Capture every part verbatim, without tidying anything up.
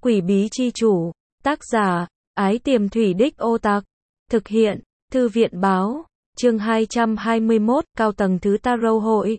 Quỷ bí chi chủ, tác giả, Ái Tiềm Thủy Đích Ô Tạc, thực hiện, Thư viện báo, chương hai trăm hai mươi mốt, cao tầng thứ Tarot hội.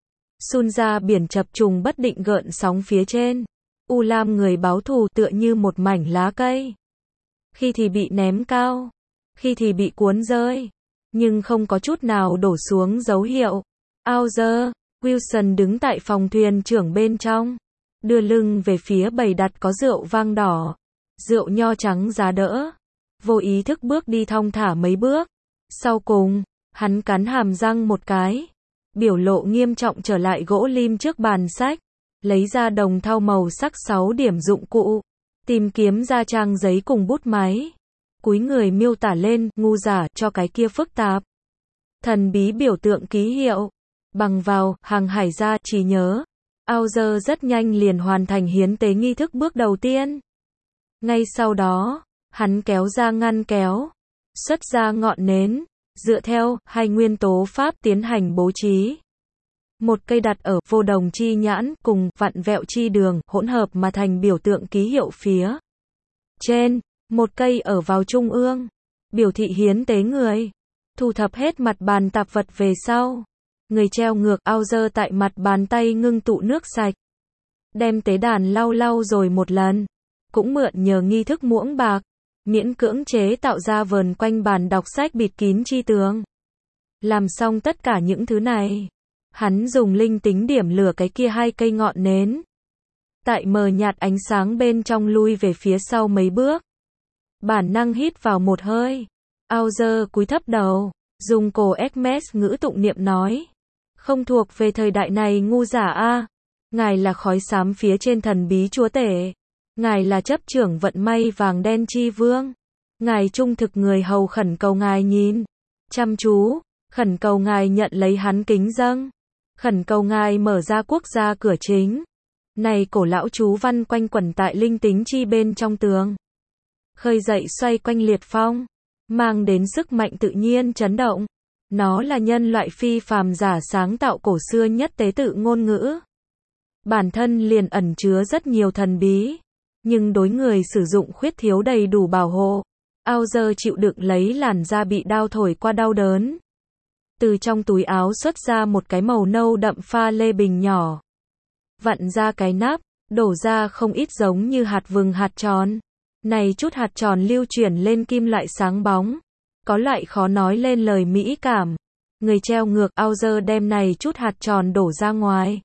Sun ra biển chập trùng bất định gợn sóng phía trên. U Lam người báo thù tựa như một mảnh lá cây. Khi thì bị ném cao, khi thì bị cuốn rơi, nhưng không có chút nào đổ xuống dấu hiệu. Author, Wilson đứng tại phòng thuyền trưởng bên trong, đưa lưng về phía bày đặt có rượu vang đỏ, rượu nho trắng giá đỡ. Vô ý thức bước đi thong thả mấy bước. Sau cùng, hắn cắn hàm răng một cái, biểu lộ nghiêm trọng trở lại gỗ lim trước bàn sách, lấy ra đồng thau màu sắc sáu điểm dụng cụ, tìm kiếm ra trang giấy cùng bút máy, cúi người miêu tả lên ngu giả cho cái kia phức tạp, thần bí biểu tượng ký hiệu, bằng vào hàng hải gia trí nhớ. Author rất nhanh liền hoàn thành hiến tế nghi thức bước đầu tiên. Ngay sau đó, hắn kéo ra ngăn kéo, xuất ra ngọn nến, dựa theo hai nguyên tố pháp tiến hành bố trí. Một cây đặt ở vô đồng chi nhãn cùng vặn vẹo chi đường hỗn hợp mà thành biểu tượng ký hiệu phía trên, một cây ở vào trung ương, biểu thị hiến tế người. Thu thập hết mặt bàn tạp vật về sau, người treo ngược Author tại mặt bàn tay ngưng tụ nước sạch, đem tế đàn lau lau rồi một lần, cũng mượn nhờ nghi thức muỗng bạc, miễn cưỡng chế tạo ra vờn quanh bàn đọc sách bịt kín chi tường. Làm xong tất cả những thứ này, hắn dùng linh tính điểm lửa cái kia hai cây ngọn nến. Tại mờ nhạt ánh sáng bên trong lui về phía sau mấy bước. Bản năng hít vào một hơi. Author cúi thấp đầu, dùng cổ Hermes ngữ tụng niệm nói. Không thuộc về thời đại này ngu giả a. Ngài là khói xám phía trên thần bí chúa tể. Ngài là chấp trưởng vận may vàng đen chi vương. Ngài trung thực người hầu khẩn cầu ngài nhìn chăm chú, khẩn cầu ngài nhận lấy hắn kính dâng, khẩn cầu ngài mở ra quốc gia cửa chính. Này cổ lão chú văn quanh quẩn tại linh tính chi bên trong tường, khơi dậy xoay quanh liệt phong, mang đến sức mạnh tự nhiên chấn động. Nó là nhân loại phi phàm giả sáng tạo cổ xưa nhất tế tự ngôn ngữ. Bản thân liền ẩn chứa rất nhiều thần bí, nhưng đối người sử dụng khuyết thiếu đầy đủ bảo hộ. Author chịu đựng lấy làn da bị đao thổi qua đau đớn. Từ trong túi áo xuất ra một cái màu nâu đậm pha lê bình nhỏ. Vặn ra cái nắp, đổ ra không ít giống như hạt vừng hạt tròn. Này chút hạt tròn lưu chuyển lên kim loại sáng bóng. Có loại khó nói lên lời mỹ cảm. Người treo ngược Author đem này chút hạt tròn đổ ra ngoài,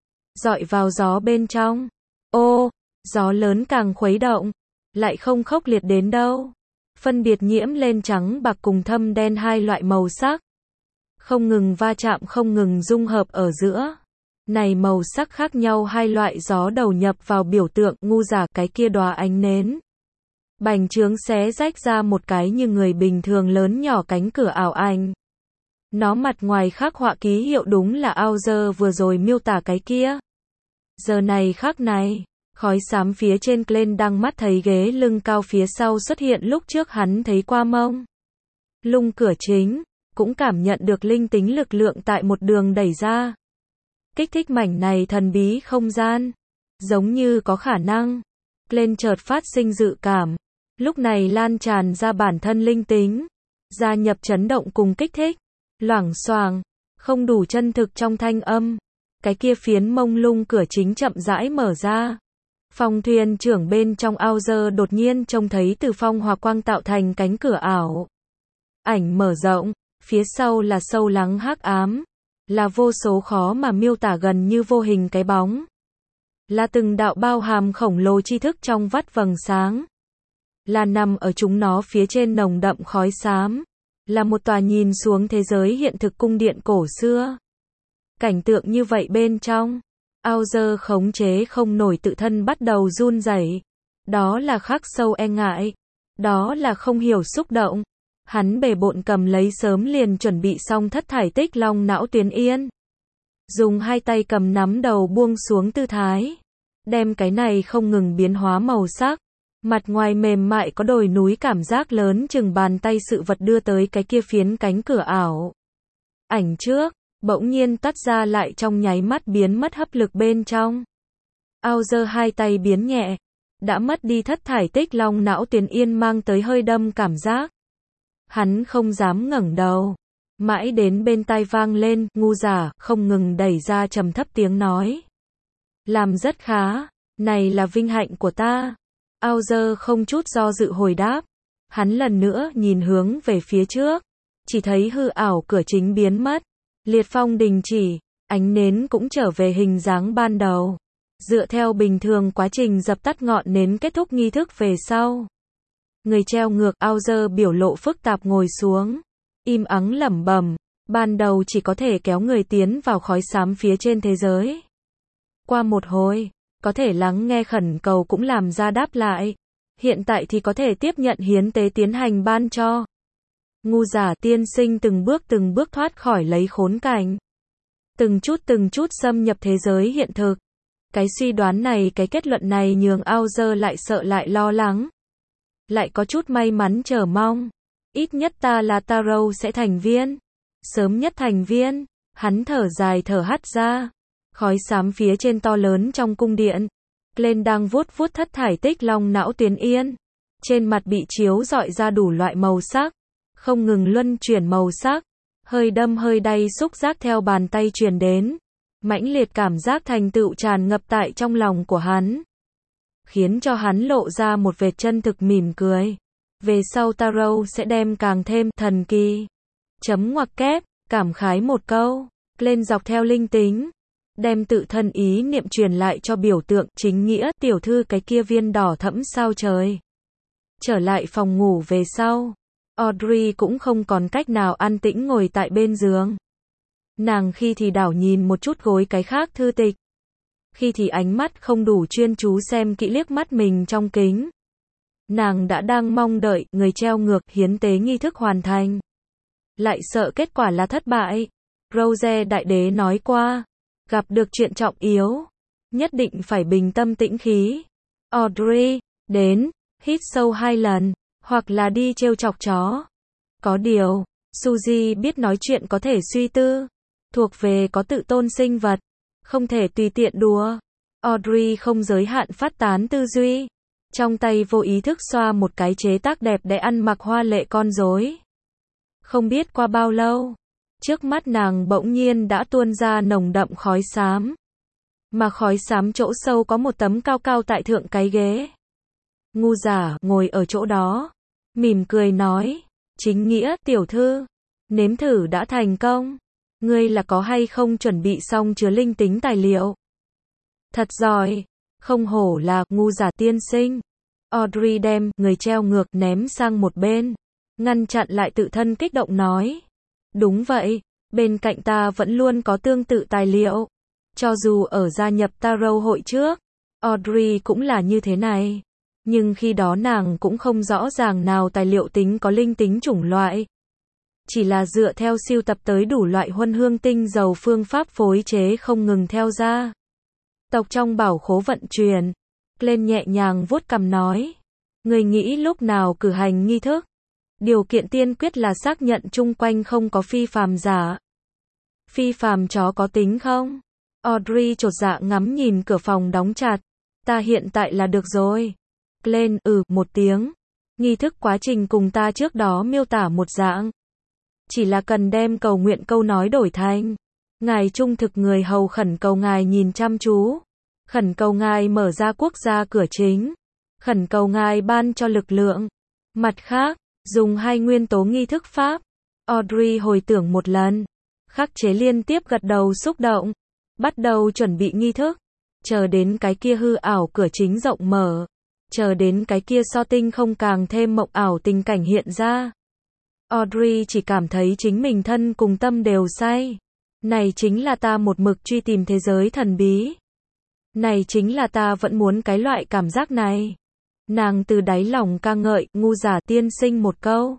dọi vào gió bên trong. Ô, gió lớn càng khuấy động, lại không khốc liệt đến đâu. Phân biệt nhiễm lên trắng bạc cùng thâm đen hai loại màu sắc. Không ngừng va chạm không ngừng dung hợp ở giữa. Này màu sắc khác nhau hai loại gió đầu nhập vào biểu tượng ngu giả cái kia đóa ánh nến. Bành trướng xé rách ra một cái như người bình thường lớn nhỏ cánh cửa ảo ảnh. Nó mặt ngoài khắc họa ký hiệu đúng là Author vừa rồi miêu tả cái kia. Giờ này khắc này, khói xám phía trên lên đang mắt thấy ghế lưng cao phía sau xuất hiện lúc trước hắn thấy qua mông lung cửa chính, cũng cảm nhận được linh tính lực lượng tại một đường đẩy ra. Kích thích mảnh này thần bí không gian, giống như có khả năng. Lên chợt phát sinh dự cảm, lúc này lan tràn ra bản thân linh tính, gia nhập chấn động cùng kích thích, loảng xoảng, không đủ chân thực trong thanh âm. Cái kia phiến mông lung cửa chính chậm rãi mở ra. Phòng thuyền trưởng bên trong Author đột nhiên trông thấy từ phong hòa quang tạo thành cánh cửa ảo ảnh mở rộng, phía sau là sâu lắng hắc ám, là vô số khó mà miêu tả gần như vô hình cái bóng, là từng đạo bao hàm khổng lồ tri thức trong vắt vầng sáng, là nằm ở chúng nó phía trên nồng đậm khói xám, là một tòa nhìn xuống thế giới hiện thực cung điện cổ xưa. Cảnh tượng như vậy bên trong, Author khống chế không nổi tự thân bắt đầu run rẩy. Đó là khắc sâu e ngại, đó là không hiểu xúc động. Hắn bề bộn cầm lấy sớm liền chuẩn bị xong thất thải tích long não tuyến yên. Dùng hai tay cầm nắm đầu buông xuống tư thái, đem cái này không ngừng biến hóa màu sắc. Mặt ngoài mềm mại có đồi núi cảm giác lớn chừng bàn tay sự vật đưa tới cái kia phiến cánh cửa ảo ảnh trước. Bỗng nhiên tắt ra lại trong nháy mắt biến mất hấp lực bên trong. Author hai tay biến nhẹ, đã mất đi thất thải tích long não tuyến yên mang tới hơi đâm cảm giác. Hắn không dám ngẩng đầu. Mãi đến bên tai vang lên, ngu giả, không ngừng đẩy ra trầm thấp tiếng nói. Làm rất khá, này là vinh hạnh của ta. Auger không chút do dự hồi đáp. Hắn lần nữa nhìn hướng về phía trước. Chỉ thấy hư ảo cửa chính biến mất. Liệt phong đình chỉ, ánh nến cũng trở về hình dáng ban đầu. Dựa theo bình thường quá trình dập tắt ngọn nến kết thúc nghi thức về sau. Người treo ngược Auger biểu lộ phức tạp ngồi xuống. Im ắng lẩm bẩm, ban đầu chỉ có thể kéo người tiến vào khói xám phía trên thế giới. Qua một hồi, có thể lắng nghe khẩn cầu cũng làm ra đáp lại. Hiện tại thì có thể tiếp nhận hiến tế tiến hành ban cho. Ngu giả tiên sinh từng bước từng bước thoát khỏi lấy khốn cảnh. Từng chút từng chút xâm nhập thế giới hiện thực. Cái suy đoán này, cái kết luận này nhường Auger lại sợ lại lo lắng. Lại có chút may mắn chờ mong. Ít nhất ta là Tarot sẽ thành viên. Sớm nhất thành viên. Hắn thở dài thở hắt ra. Khói xám phía trên to lớn trong cung điện. Glenn đang vuốt vuốt thất thải tích long não tuyến yên. Trên mặt bị chiếu rọi ra đủ loại màu sắc. Không ngừng luân chuyển màu sắc. Hơi đâm hơi đay xúc giác theo bàn tay truyền đến. Mãnh liệt cảm giác thành tựu tràn ngập tại trong lòng của hắn. Khiến cho hắn lộ ra một vệt chân thực mỉm cười. Về sau Tarot sẽ đem càng thêm thần kỳ. Chấm ngoặc kép, cảm khái một câu. Lên dọc theo linh tính. Đem tự thân ý niệm truyền lại cho biểu tượng chính nghĩa tiểu thư cái kia viên đỏ thẫm sao trời. Trở lại phòng ngủ về sau. Audrey cũng không còn cách nào an tĩnh ngồi tại bên giường. Nàng khi thì đảo nhìn một chút gối cái khác thư tịch. Khi thì ánh mắt không đủ chuyên chú xem kỹ liếc mắt mình trong kính. Nàng đã đang mong đợi người treo ngược hiến tế nghi thức hoàn thành. Lại sợ kết quả là thất bại. Rose đại đế nói qua. Gặp được chuyện trọng yếu. Nhất định phải bình tâm tĩnh khí. Audrey, đến, hít sâu hai lần. Hoặc là đi trêu chọc chó. Có điều, Suzy biết nói chuyện có thể suy tư. Thuộc về có tự tôn sinh vật. Không thể tùy tiện đùa. Audrey không giới hạn phát tán tư duy. Trong tay vô ý thức xoa một cái chế tác đẹp để ăn mặc hoa lệ con rối. Không biết qua bao lâu. Trước mắt nàng bỗng nhiên đã tuôn ra nồng đậm khói xám. Mà khói xám chỗ sâu có một tấm cao cao tại thượng cái ghế. Ngu giả ngồi ở chỗ đó. Mỉm cười nói. Chính nghĩa tiểu thư. Nếm thử đã thành công. Ngươi là có hay không chuẩn bị xong chứa linh tính tài liệu? Thật giỏi. Không hổ là ngu giả tiên sinh. Audrey đem người treo ngược ném sang một bên. Ngăn chặn lại tự thân kích động nói. Đúng vậy. Bên cạnh ta vẫn luôn có tương tự tài liệu. Cho dù ở gia nhập Tarot hội trước. Audrey cũng là như thế này. Nhưng khi đó nàng cũng không rõ ràng nào tài liệu tính có linh tính chủng loại. Chỉ là dựa theo siêu tập tới đủ loại huân hương tinh dầu phương pháp phối chế không ngừng theo ra. Tộc trong bảo khố vận chuyển. Lên nhẹ nhàng vuốt cằm nói. Người nghĩ lúc nào cử hành nghi thức? Điều kiện tiên quyết là xác nhận chung quanh không có phi phàm giả. Phi phàm chó có tính không? Audrey chột dạ ngắm nhìn cửa phòng đóng chặt. Ta hiện tại là được rồi. Lên ừ một tiếng. Nghi thức quá trình cùng ta trước đó miêu tả một dạng. Chỉ là cần đem cầu nguyện câu nói đổi thành. Ngài trung thực người hầu khẩn cầu ngài nhìn chăm chú. Khẩn cầu ngài mở ra quốc gia cửa chính. Khẩn cầu ngài ban cho lực lượng. Mặt khác, dùng hai nguyên tố nghi thức pháp. Audrey hồi tưởng một lần. Khắc chế liên tiếp gật đầu xúc động. Bắt đầu chuẩn bị nghi thức. Chờ đến cái kia hư ảo cửa chính rộng mở. Chờ đến cái kia so tinh không càng thêm mộng ảo tình cảnh hiện ra. Audrey chỉ cảm thấy chính mình thân cùng tâm đều say. Này chính là ta một mực truy tìm thế giới thần bí. Này chính là ta vẫn muốn cái loại cảm giác này. Nàng từ đáy lòng ca ngợi, ngu giả tiên sinh một câu.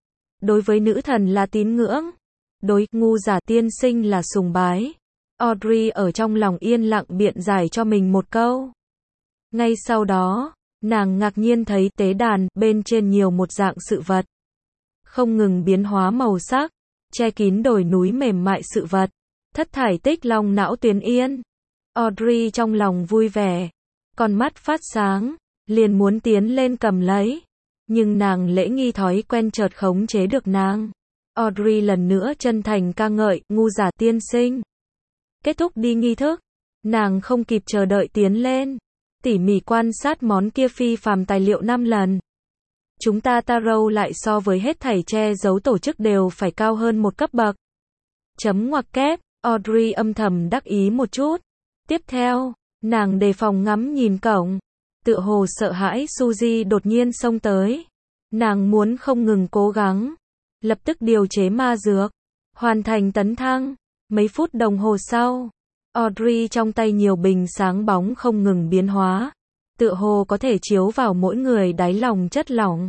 Đối với nữ thần là tín ngưỡng. Đối, ngu giả tiên sinh là sùng bái. Audrey ở trong lòng yên lặng biện giải cho mình một câu. Ngay sau đó, nàng ngạc nhiên thấy tế đàn bên trên nhiều một dạng sự vật. Không ngừng biến hóa màu sắc, che kín đồi núi mềm mại sự vật. Thất thải tích long não tuyến yên. Audrey trong lòng vui vẻ. Con mắt phát sáng. liền muốn tiến lên cầm lấy. Nhưng nàng lễ nghi thói quen chợt khống chế được nàng. Audrey lần nữa chân thành ca ngợi, ngu giả tiên sinh. Kết thúc đi nghi thức. Nàng không kịp chờ đợi tiến lên. Tỉ mỉ quan sát món kia phi phàm tài liệu năm lần. Chúng ta Tarot lại so với hết thảy che giấu tổ chức đều phải cao hơn một cấp bậc. Chấm ngoặc kép, Audrey âm thầm đắc ý một chút. Tiếp theo, nàng đề phòng ngắm nhìn cổng. Tựa hồ sợ hãi Suzy đột nhiên xông tới. Nàng muốn không ngừng cố gắng. Lập tức điều chế ma dược. Hoàn thành tấn thăng. Mấy phút đồng hồ sau, Audrey trong tay nhiều bình sáng bóng không ngừng biến hóa. Tựa hồ có thể chiếu vào mỗi người đáy lòng chất lỏng.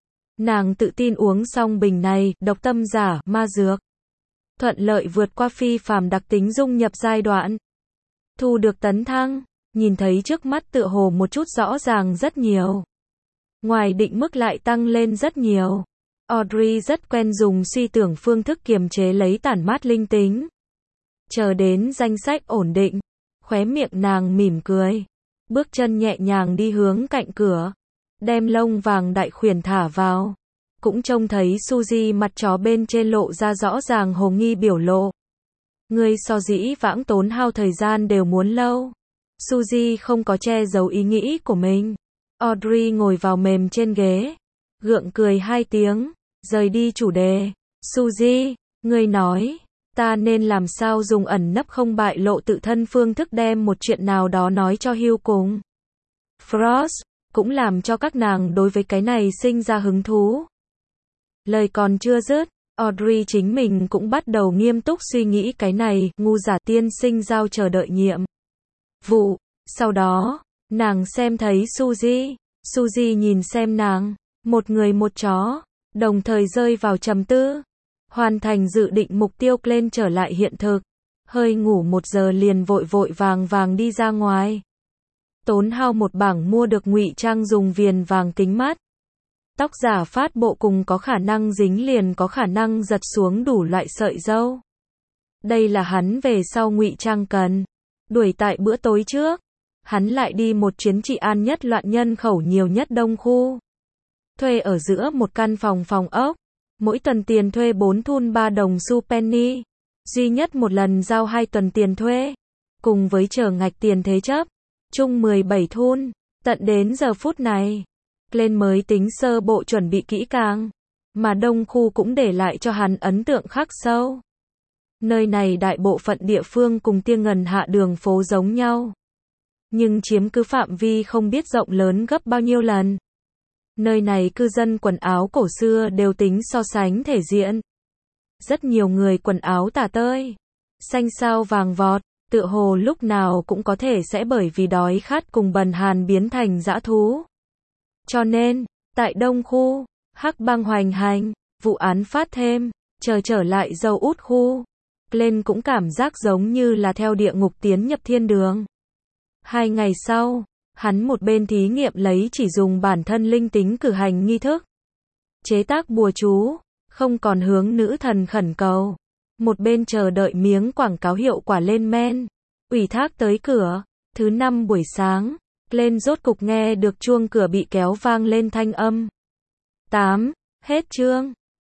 Nàng tự tin uống xong bình này, độc tâm giả, ma dược. Thuận lợi vượt qua phi phàm đặc tính dung nhập giai đoạn. Thu được tấn thăng, nhìn thấy trước mắt tựa hồ một chút rõ ràng rất nhiều. Ngoài định mức lại tăng lên rất nhiều. Audrey rất quen dùng suy tưởng phương thức kiềm chế lấy tản mát linh tính. Chờ đến danh sách ổn định, khóe miệng nàng mỉm cười. Bước chân nhẹ nhàng đi hướng cạnh cửa. Đem lông vàng đại khuyển thả vào. Cũng trông thấy Suzy mặt chó bên trên lộ ra rõ ràng hồ nghi biểu lộ. Ngươi so dĩ vãng tốn hao thời gian đều muốn lâu. Suzy không có che giấu ý nghĩ của mình. Audrey ngồi vào mềm trên ghế. Gượng cười hai tiếng. Rời đi chủ đề. Suzy, ngươi nói. Ta nên làm sao dùng ẩn nấp không bại lộ tự thân phương thức đem một chuyện nào đó nói cho Hugh cùng Frost, cũng làm cho các nàng đối với cái này sinh ra hứng thú. Lời còn chưa dứt, Audrey chính mình cũng bắt đầu nghiêm túc suy nghĩ cái này, ngu giả tiên sinh giao chờ đợi nhiệm vụ. Sau đó, nàng xem thấy Suzy. Suzy nhìn xem nàng, một người một chó, đồng thời rơi vào trầm tư. Hoàn thành dự định mục tiêu lên trở lại hiện thực. Hơi ngủ một giờ liền vội vội vàng vàng đi ra ngoài. Tốn hao một bảng mua được ngụy trang dùng viền vàng kính mắt. Tóc giả phát bộ cùng có khả năng dính liền có khả năng giật xuống đủ loại sợi râu. Đây là hắn về sau ngụy trang cần. Đuổi tại bữa tối trước. Hắn lại đi một chuyến trị an nhất loạn nhân khẩu nhiều nhất đông khu. Thuê ở giữa một căn phòng phòng ốc. Mỗi tuần tiền thuê bốn thun ba đồng xu penny. Duy nhất một lần giao hai tuần tiền thuê. Cùng với chờ ngạch tiền thế chấp. Chung mười bảy thun. Tận đến giờ phút này. Lên mới tính sơ bộ chuẩn bị kỹ càng. Mà đông khu cũng để lại cho hắn ấn tượng khắc sâu. Nơi này đại bộ phận địa phương cùng Tiên Ngần Hạ đường phố giống nhau. Nhưng chiếm cứ phạm vi không biết rộng lớn gấp bao nhiêu lần. Nơi này cư dân quần áo cổ xưa đều tính so sánh thể diện. Rất nhiều người quần áo tả tơi, xanh xao vàng vọt, tựa hồ lúc nào cũng có thể sẽ bởi vì đói khát cùng bần hàn biến thành dã thú. Cho nên, tại đông khu, hắc bang hoành hành, vụ án phát thêm, chờ trở lại dâu út khu. Lên cũng cảm giác giống như là theo địa ngục tiến nhập thiên đường. Hai ngày sau, hắn một bên thí nghiệm lấy chỉ dùng bản thân linh tính cử hành nghi thức. Chế tác bùa chú, không còn hướng nữ thần khẩn cầu. Một bên chờ đợi miếng quảng cáo hiệu quả lên men. Ủy thác tới cửa, thứ năm buổi sáng, lên rốt cục nghe được chuông cửa bị kéo vang lên thanh âm. tám. Hết chương.